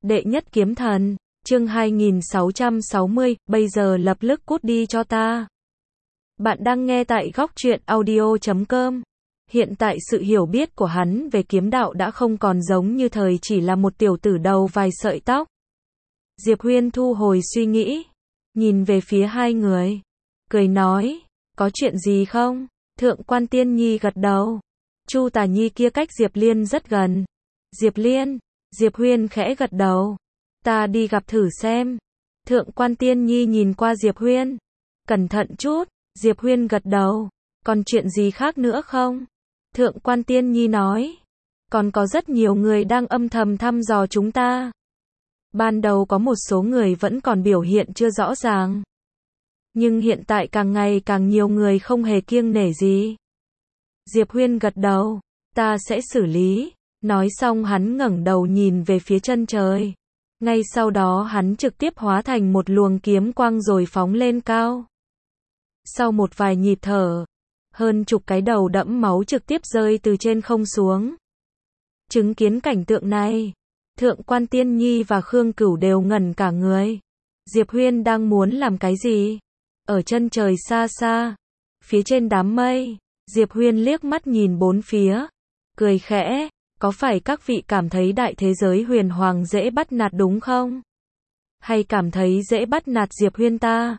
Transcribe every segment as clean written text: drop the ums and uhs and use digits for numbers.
Đệ nhất kiếm thần, chương 2660, bây giờ lập tức cút đi cho ta. Bạn đang nghe tại góc truyện audio.com. Hiện tại sự hiểu biết của hắn về kiếm đạo đã không còn giống như thời chỉ là một tiểu tử đầu vài sợi tóc. Diệp Huyên thu hồi suy nghĩ, nhìn về phía hai người, cười nói, có chuyện gì không? Thượng quan Tiên Nhi gật đầu. Chu Tả Nhi kia cách Diệp Liên rất gần. Diệp Liên, Diệp Huyên khẽ gật đầu. Ta đi gặp thử xem. Thượng quan Tiên Nhi nhìn qua Diệp Huyên. Cẩn thận chút. Diệp Huyên gật đầu. Còn chuyện gì khác nữa không? Thượng quan Tiên Nhi nói. Còn có rất nhiều người đang âm thầm thăm dò chúng ta. Ban đầu có một số người vẫn còn biểu hiện chưa rõ ràng. Nhưng hiện tại càng ngày càng nhiều người không hề kiêng nể gì. Diệp Huyên gật đầu. Ta sẽ xử lý. Nói xong hắn ngẩng đầu nhìn về phía chân trời. Ngay sau đó hắn trực tiếp hóa thành một luồng kiếm quang rồi phóng lên cao. Sau một vài nhịp thở, hơn chục cái đầu đẫm máu trực tiếp rơi từ trên không xuống. Chứng kiến cảnh tượng này, Thượng quan Tiên Nhi và Khương Cửu đều ngẩn cả người. Diệp Huyên đang muốn làm cái gì? Ở chân trời xa xa, phía trên đám mây, Diệp Huyên liếc mắt nhìn bốn phía, cười khẽ, có phải các vị cảm thấy đại thế giới huyền hoàng dễ bắt nạt đúng không? Hay cảm thấy dễ bắt nạt Diệp Huyên ta?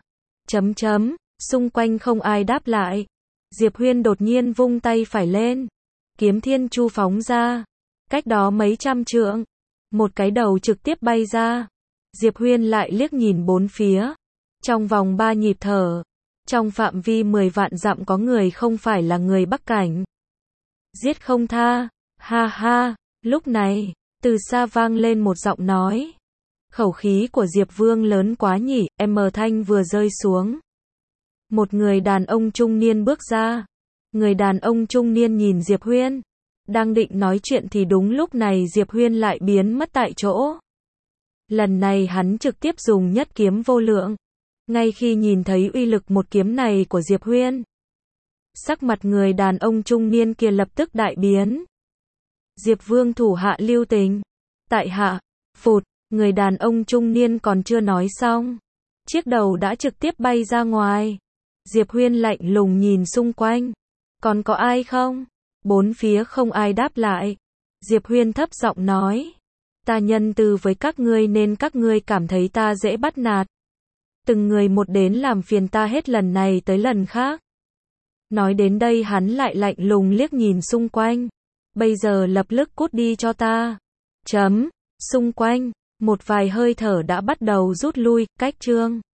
Xung quanh không ai đáp lại. Diệp Huyên đột nhiên vung tay phải lên, kiếm thiên chu phóng ra, cách đó mấy trăm trượng, một cái đầu trực tiếp bay ra. Diệp Huyên lại liếc nhìn bốn phía, trong vòng 3 nhịp thở, trong phạm vi 10 vạn dặm có người không phải là người Bắc Cảnh. Giết không tha, ha ha. Lúc này, từ xa vang lên một giọng nói. Khẩu khí của Diệp Vương lớn quá nhỉ, thanh vừa rơi xuống. Một người đàn ông trung niên bước ra. Người đàn ông trung niên nhìn Diệp Huyên, đang định nói chuyện thì đúng lúc này Diệp Huyên lại biến mất tại chỗ. Lần này hắn trực tiếp dùng nhất kiếm vô lượng. Ngay khi nhìn thấy uy lực một kiếm này của Diệp Huyên, sắc mặt người đàn ông trung niên kia lập tức đại biến. Diệp Vương thủ hạ lưu tình. Tại hạ, phụt, người đàn ông trung niên còn chưa nói xong. Chiếc đầu đã trực tiếp bay ra ngoài. Diệp Huyên lạnh lùng nhìn xung quanh. Còn có ai không? Bốn phía không ai đáp lại. Diệp Huyên thấp giọng nói. Ta nhân từ với các ngươi nên các ngươi cảm thấy ta dễ bắt nạt. Từng người một đến làm phiền ta hết lần này tới lần khác. Nói đến đây hắn lại lạnh lùng liếc nhìn xung quanh. Bây giờ lập tức cút đi cho ta. Xung quanh, một vài hơi thở đã bắt đầu rút lui, cách chương.